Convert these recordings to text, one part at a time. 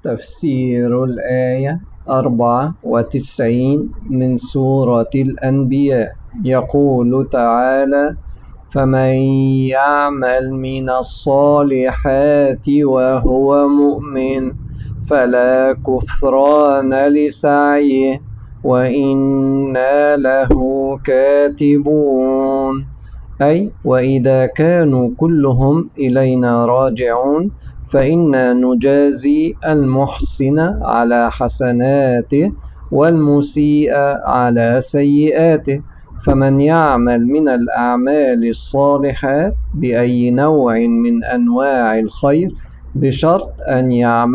تفسير الآية 94 من سورة الأنبياء. يقول تعالى: فمن يعمل من الصالحات وهو مؤمن فلا كفران لسعيه وإنا له كاتبون. أي وإذا كانوا كلهم إلينا راجعون فإنا نجازي المحسن على حسناته والمسيء على سيئاته. فمن يعمل من الأعمال الصالحات بأي نوع من أنواع الخير بشرط أن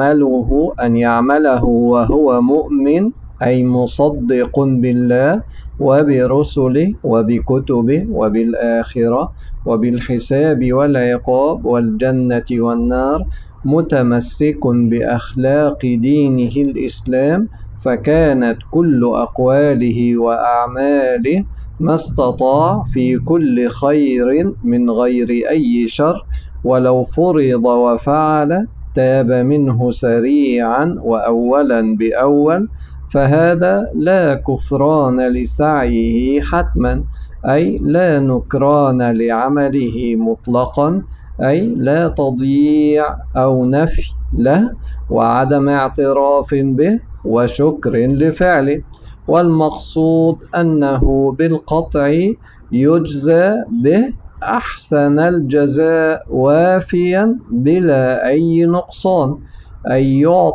يعمله وهو مؤمن، أي مصدق بالله وبرسله وبكتبه وبالآخرة وبالحساب والعقاب والجنة والنار، متمسك بأخلاق دينه الإسلام، فكانت كل أقواله وأعماله ما استطاع في كل خير من غير أي شر، ولو فرض وفعل تاب منه سريعا وأولا بأول، فهذا لا كفران لسعيه حتما، أي لا نكران لعمله مطلقا، أي لا تضييع أو نفي له وعدم اعتراف به وشكر لفعله. والمقصود أنه بالقطع يجزى به أحسن الجزاء وافيا بلا أي نقصان، أي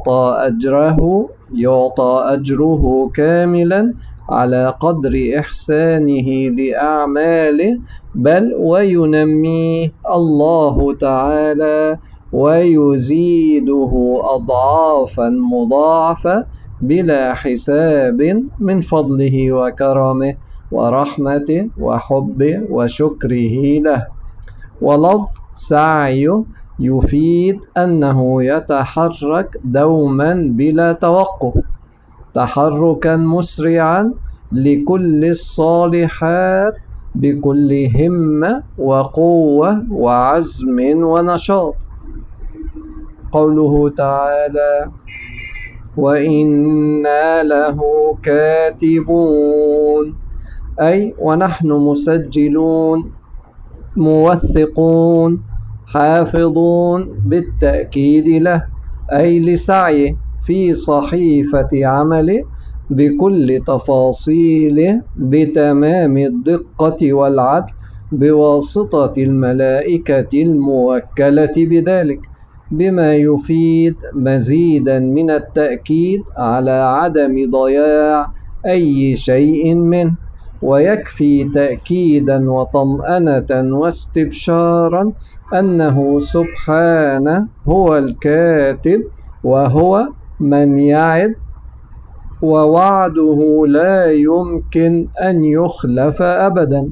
يعطى أجره كاملا على قدر إحسانه لأعماله، بل وينميه الله تعالى ويزيده أضعافا مضاعفة بلا حساب من فضله وكرمه ورحمته وحبه وشكره له. ولفظ سعي يفيد أنه يتحرك دوما بلا توقف، تحركا مسرعا لكل الصالحات بكل همة وقوة وعزم ونشاط. قوله تعالى: وإنا له كاتبون، أي ونحن مسجلون موثقون حافظون بالتأكيد له، أي لسعيه في صحيفة عمله بكل تفاصيله بتمام الدقة والعدل بواسطة الملائكة الموكلة بذلك، بما يفيد مزيدا من التأكيد على عدم ضياع أي شيء منه. ويكفي تأكيدا وطمأنة واستبشارا أنه سبحانه هو الكاتب، وهو من يعد، ووعده لا يمكن أن يخلف أبدا.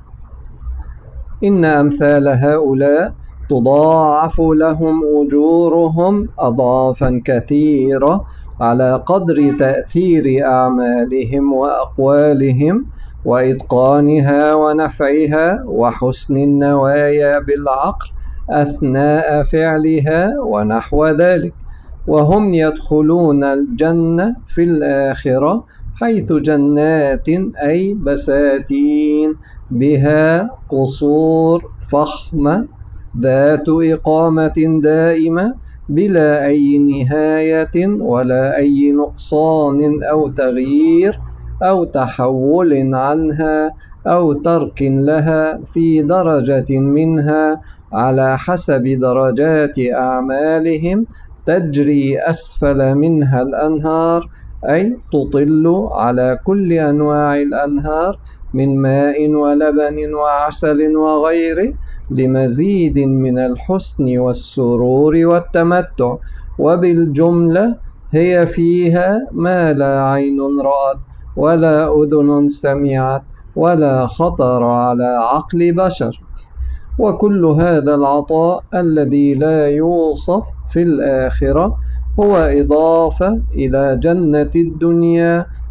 إن أمثال هؤلاء تضاعف لهم أجورهم أضعافا كثيرة على قدر تأثير أعمالهم وأقوالهم وإتقانها ونفعها وحسن النوايا بالعقل أثناء فعلها ونحو ذلك. وهم يدخلون الجنة في الآخرة حيث جنات، أي بساتين بها قصور فخمة ذات إقامة دائمة بلا أي نهاية ولا أي نقصان أو تغيير أو تحول عنها أو ترك لها في درجة منها على حسب درجات أعمالهم، تجري أسفل منها الأنهار، أي تطل على كل أنواع الأنهار من ماء ولبن وعسل وغيره، لمزيد من الحسن والسرور والتمتع. وبالجملة هي فيها ما لا عين رأت ولا أذن سمعت ولا خطر على عقل بشر. وكل هذا العطاء الذي لا يوصف في الآخرة هو إضافة إلى جنة الدنيا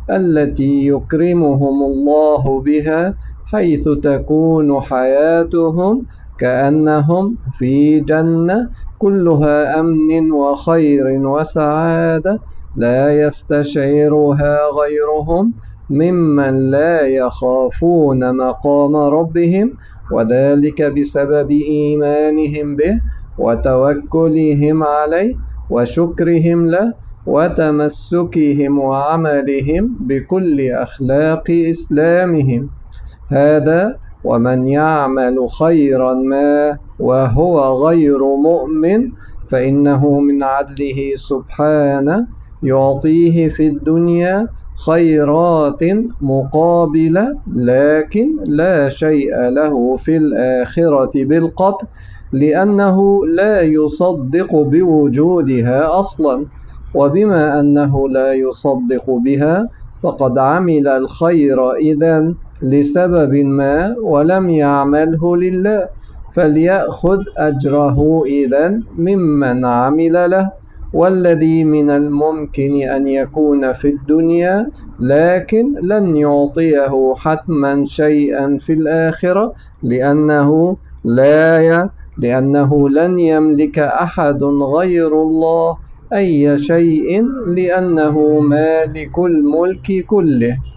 التي يكرمهم الله بها، حيث تكون حياتهم كأنهم في جنة كلها أمن وخير وسعادة، لا يستشعرها غيرهم ممن لا يخافون مقام ربهم، وذلك بسبب إيمانهم به وتوكلهم عليه وشكرهم له وتمسكهم وعملهم بكل أخلاق إسلامهم. هذا ومن يعمل خيرا ما وهو غير مؤمن فإنه من عدله سبحانه يعطيه في الدنيا خيرات مقابلة، لكن لا شيء له في الآخرة بالقطع، لأنه لا يصدق بوجودها أصلا. وبما أنه لا يصدق بها فقد عمل الخير إذن لسبب ما ولم يعمله لله، فليأخذ أجره إذن ممن عمل له، والذي من الممكن أن يكون في الدنيا لكن لن يعطيه حتما شيئا في الآخرة، لأنه لن يملك أحد غير الله أي شيء، لأنه مالك الملك كله.